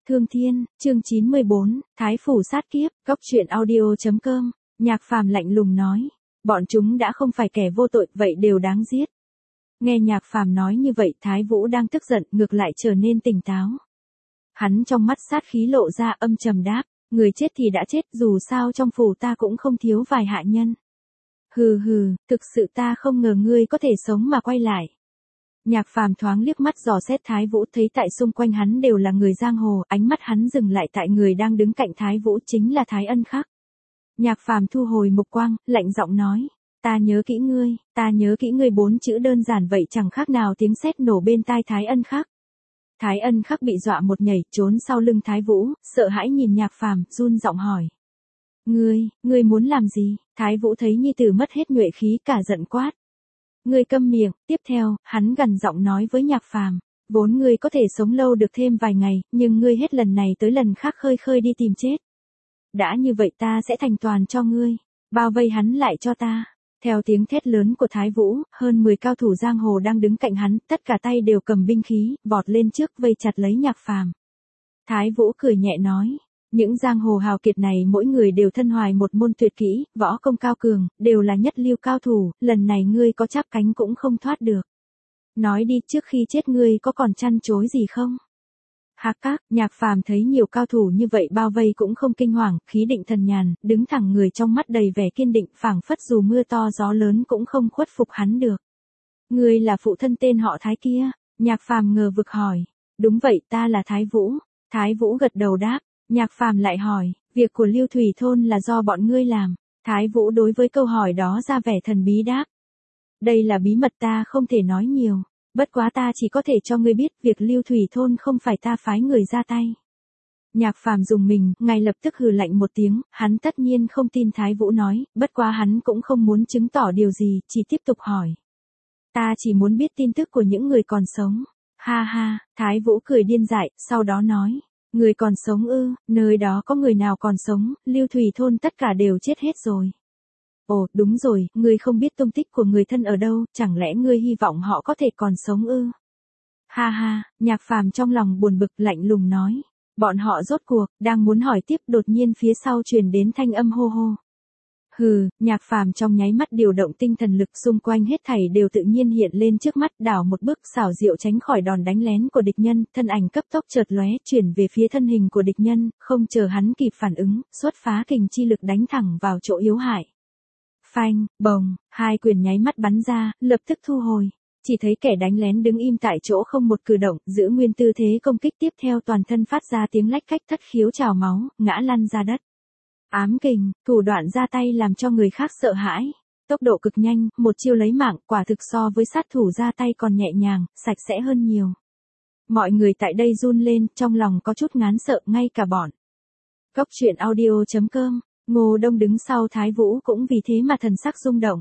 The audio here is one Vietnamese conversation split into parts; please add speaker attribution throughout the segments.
Speaker 1: Thương Thiên, chương 94, Thái Phủ sát kiếp, góc truyện audio.com, Nhạc Phàm lạnh lùng nói, bọn chúng đã không phải kẻ vô tội, vậy đều đáng giết. Nghe Nhạc Phàm nói như vậy, Thái Vũ đang tức giận, ngược lại trở nên tỉnh táo. Hắn trong mắt sát khí lộ ra, âm trầm đáp, người chết thì đã chết, dù sao trong phủ ta cũng không thiếu vài hạ nhân. Hừ hừ, thực sự ta không ngờ ngươi có thể sống mà quay lại. Nhạc Phàm thoáng liếc mắt dò xét Thái Vũ, thấy tại xung quanh hắn đều là người giang hồ, ánh mắt hắn dừng lại tại người đang đứng cạnh Thái Vũ, chính là Thái Ân Khắc. Nhạc Phàm thu hồi mục quang, lạnh giọng nói, ta nhớ kỹ ngươi, 4 chữ đơn giản vậy chẳng khác nào tiếng sét nổ bên tai Thái Ân Khắc. Thái Ân Khắc bị dọa một nhảy, trốn sau lưng Thái Vũ, sợ hãi nhìn Nhạc Phàm, run giọng hỏi. Ngươi muốn làm gì? Thái Vũ thấy nhi tử mất hết nhuệ khí, cả giận quát. Ngươi câm miệng. Tiếp theo, hắn gằn giọng nói với Nhạc Phàm, vốn ngươi có thể sống lâu được thêm vài ngày, nhưng ngươi hết lần này tới lần khác khơi đi tìm chết. Đã như vậy ta sẽ thành toàn cho ngươi, bao vây hắn lại cho ta. Theo tiếng thét lớn của Thái Vũ, hơn 10 cao thủ giang hồ đang đứng cạnh hắn, tất cả tay đều cầm binh khí, vọt lên trước vây chặt lấy Nhạc Phàm. Thái Vũ cười nhẹ nói, những giang hồ hào kiệt này mỗi người đều thân hoài một môn tuyệt kỹ, võ công cao cường, đều là nhất lưu cao thủ, lần này ngươi có chắp cánh cũng không thoát được. Nói đi, trước khi chết ngươi có còn chăn chối gì không? Hạc các, Nhạc Phàm thấy nhiều cao thủ như vậy bao vây cũng không kinh hoàng, khí định thần nhàn, đứng thẳng người trong mắt đầy vẻ kiên định, phảng phất dù mưa to gió lớn cũng không khuất phục hắn được. Ngươi là phụ thân tên họ Thái kia? Nhạc Phàm ngờ vực hỏi. Đúng vậy, ta là Thái Vũ. Thái Vũ gật đầu đáp. Nhạc Phàm lại hỏi, việc của Lưu Thủy Thôn là do bọn ngươi làm. Thái Vũ đối với câu hỏi đó ra vẻ thần bí đáp. Đây là bí mật ta không thể nói nhiều, bất quá ta chỉ có thể cho ngươi biết việc Lưu Thủy Thôn không phải ta phái người ra tay. Nhạc Phàm dùng mình, ngay lập tức hừ lạnh một tiếng, hắn tất nhiên không tin Thái Vũ nói, bất quá hắn cũng không muốn chứng tỏ điều gì, chỉ tiếp tục hỏi. Ta chỉ muốn biết tin tức của những người còn sống. Ha ha, Thái Vũ cười điên dại, sau đó nói. Người còn sống ư? Nơi đó có người nào còn sống? Lưu Thủy Thôn tất cả đều chết hết rồi. Ồ, đúng rồi, ngươi không biết tung tích của người thân ở đâu, chẳng lẽ ngươi hy vọng họ có thể còn sống ư? Ha ha, Nhạc Phàm trong lòng buồn bực, lạnh lùng nói. Bọn họ rốt cuộc, đang muốn hỏi tiếp, đột nhiên phía sau truyền đến thanh âm hô hô. Hừ, Nhạc Phàm trong nháy mắt điều động tinh thần lực, xung quanh hết thảy đều tự nhiên hiện lên trước mắt, đảo một bước xảo diệu tránh khỏi đòn đánh lén của địch nhân, thân ảnh cấp tốc chợt lóe, chuyển về phía thân hình của địch nhân, không chờ hắn kịp phản ứng, xuất phá kình chi lực đánh thẳng vào chỗ yếu hại. Phanh, bồng, hai quyền nháy mắt bắn ra, lập tức thu hồi. Chỉ thấy kẻ đánh lén đứng im tại chỗ không một cử động, giữ nguyên tư thế công kích, tiếp theo toàn thân phát ra tiếng lách cách, thất khiếu trào máu, ngã lăn ra đất. Ám kình, thủ đoạn ra tay làm cho người khác sợ hãi. Tốc độ cực nhanh, một chiêu lấy mạng, quả thực so với sát thủ ra tay còn nhẹ nhàng, sạch sẽ hơn nhiều. Mọi người tại đây run lên, trong lòng có chút ngán sợ, ngay cả bọn. Góc truyện audio.com, Ngô Đông đứng sau Thái Vũ cũng vì thế mà thần sắc rung động.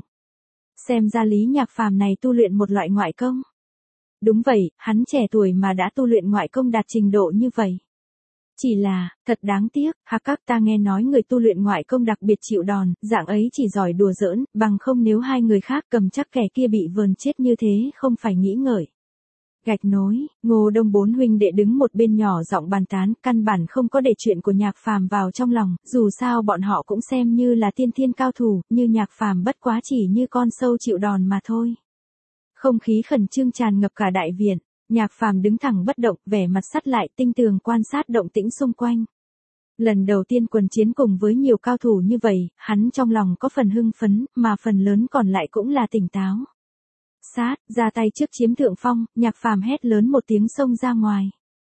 Speaker 1: Xem ra Lý Nhạc Phàm này tu luyện một loại ngoại công. Đúng vậy, hắn trẻ tuổi mà đã tu luyện ngoại công đạt trình độ như vậy. Chỉ là, thật đáng tiếc, Hạc các, ta nghe nói người tu luyện ngoại công đặc biệt chịu đòn, dạng ấy chỉ giỏi đùa giỡn, bằng không nếu hai người khác cầm chắc kẻ kia bị vờn chết như thế không phải nghĩ ngợi. Gạch nối, Ngô Đông 4 huynh đệ đứng một bên nhỏ giọng bàn tán, căn bản không có để chuyện của Nhạc Phàm vào trong lòng, dù sao bọn họ cũng xem như là tiên thiên cao thủ, như Nhạc Phàm bất quá chỉ như con sâu chịu đòn mà thôi. Không khí khẩn trương tràn ngập cả đại viện. Nhạc Phàm đứng thẳng bất động, vẻ mặt sắt lại, tinh tường quan sát động tĩnh xung quanh. Lần đầu tiên quần chiến cùng với nhiều cao thủ như vậy, hắn trong lòng có phần hưng phấn, mà phần lớn còn lại cũng là tỉnh táo. Sát, ra tay trước chiếm thượng phong, Nhạc Phàm hét lớn một tiếng xông ra ngoài.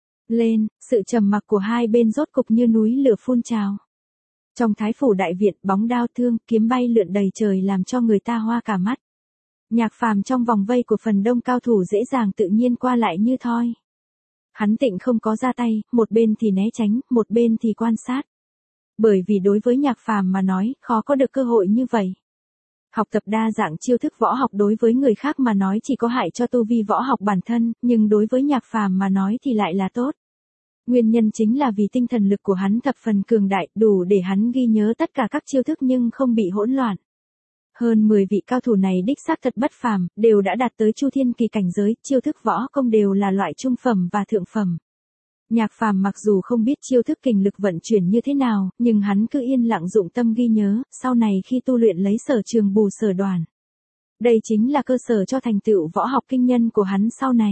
Speaker 1: Lên, sự trầm mặc của hai bên rốt cục như núi lửa phun trào. Trong Thái Phủ đại viện, bóng đao thương, kiếm bay lượn đầy trời làm cho người ta hoa cả mắt. Nhạc Phàm trong vòng vây của phần đông cao thủ dễ dàng tự nhiên qua lại như thoi. Hắn tịnh không có ra tay, một bên thì né tránh, một bên thì quan sát. Bởi vì đối với Nhạc Phàm mà nói, khó có được cơ hội như vậy. Học tập đa dạng chiêu thức võ học đối với người khác mà nói chỉ có hại cho tu vi võ học bản thân, nhưng đối với Nhạc Phàm mà nói thì lại là tốt. Nguyên nhân chính là vì tinh thần lực của hắn thập phần cường đại, đủ để hắn ghi nhớ tất cả các chiêu thức nhưng không bị hỗn loạn. Hơn 10 vị cao thủ này đích xác thật bất phàm, đều đã đạt tới Chu Thiên kỳ cảnh giới, chiêu thức võ công đều là loại trung phẩm và thượng phẩm. Nhạc Phàm mặc dù không biết chiêu thức kình lực vận chuyển như thế nào, nhưng hắn cứ yên lặng dụng tâm ghi nhớ, sau này khi tu luyện lấy sở trường bù sở đoản. Đây chính là cơ sở cho thành tựu võ học kinh nhân của hắn sau này.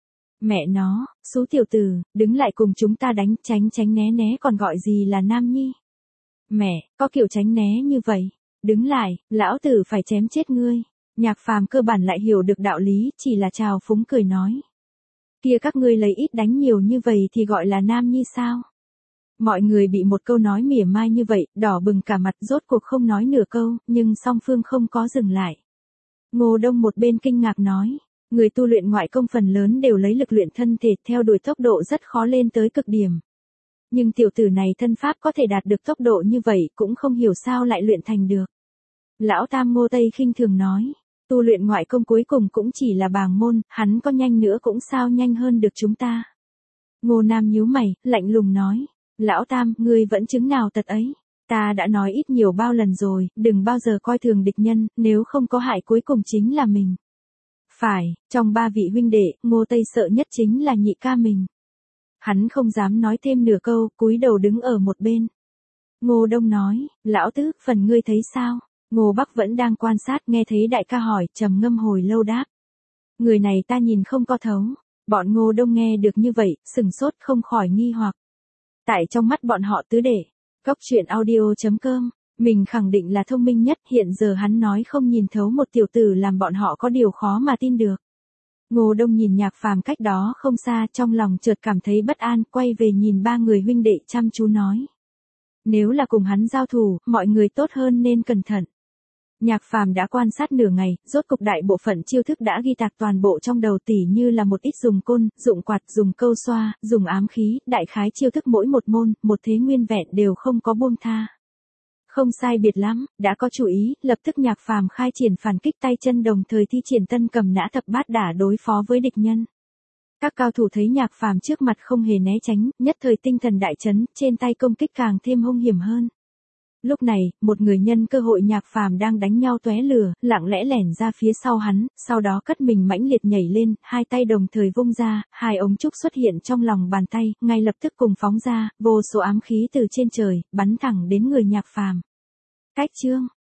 Speaker 1: Mẹ nó, xú tiểu tử, đứng lại cùng chúng ta đánh, tránh tránh né né còn gọi gì là nam nhi. Mẹ, có kiểu tránh né như vậy. Đứng lại, lão tử phải chém chết ngươi. Nhạc Phàm cơ bản lại hiểu được đạo lý, chỉ là trào phúng cười nói. Kia các ngươi lấy ít đánh nhiều như vậy thì gọi là nam nhi sao? Mọi người bị một câu nói mỉa mai như vậy, đỏ bừng cả mặt, rốt cuộc không nói nửa câu, nhưng song phương không có dừng lại. Ngô Đông một bên kinh ngạc nói, người tu luyện ngoại công phần lớn đều lấy lực luyện thân thể theo đuổi tốc độ rất khó lên tới cực điểm. Nhưng tiểu tử này thân pháp có thể đạt được tốc độ như vậy cũng không hiểu sao lại luyện thành được. Lão Tam Ngô Tây khinh thường nói, tu luyện ngoại công cuối cùng cũng chỉ là bàng môn, hắn có nhanh nữa cũng sao nhanh hơn được chúng ta. Ngô Nam nhíu mày, lạnh lùng nói, Lão Tam, ngươi vẫn chứng nào tật ấy. Ta đã nói ít nhiều bao lần rồi, đừng bao giờ coi thường địch nhân, nếu không có hại cuối cùng chính là mình. Phải, trong ba vị huynh đệ, Ngô Tây sợ nhất chính là nhị ca mình. Hắn không dám nói thêm nửa câu, cúi đầu đứng ở một bên. Ngô Đông nói, Lão Tứ, phần ngươi thấy sao? Ngô Bắc vẫn đang quan sát, nghe thấy đại ca hỏi, trầm ngâm hồi lâu đáp. Người này ta nhìn không có thấu. Bọn Ngô Đông nghe được như vậy, sừng sốt không khỏi nghi hoặc. Tại trong mắt bọn họ tứ đệ, Cốc truyện audio.com, mình khẳng định là thông minh nhất, hiện giờ hắn nói không nhìn thấu một tiểu tử làm bọn họ có điều khó mà tin được. Ngô Đông nhìn Nhạc Phàm cách đó không xa, trong lòng chợt cảm thấy bất an, quay về nhìn ba người huynh đệ chăm chú nói. Nếu là cùng hắn giao thủ, mọi người tốt hơn nên cẩn thận. Nhạc Phàm đã quan sát nửa ngày, rốt cục đại bộ phận chiêu thức đã ghi tạc toàn bộ trong đầu, tỉ như là một ít dùng côn, dụng quạt, dùng câu xoa, dùng ám khí, đại khái chiêu thức mỗi một môn, một thế nguyên vẹn đều không có buông tha. Không sai biệt lắm, đã có chú ý, lập tức Nhạc Phàm khai triển phản kích tay chân đồng thời thi triển tân cầm nã thập bát đả đối phó với địch nhân. Các cao thủ thấy Nhạc Phàm trước mặt không hề né tránh, nhất thời tinh thần đại chấn, trên tay công kích càng thêm hung hiểm hơn. Lúc này, một người nhân cơ hội Nhạc Phàm đang đánh nhau tóe lửa, lặng lẽ lẻn ra phía sau hắn, sau đó cất mình mãnh liệt nhảy lên, hai tay đồng thời vung ra, hai ống trúc xuất hiện trong lòng bàn tay, ngay lập tức cùng phóng ra, vô số ám khí từ trên trời, bắn thẳng đến người Nhạc Phàm. Cách chương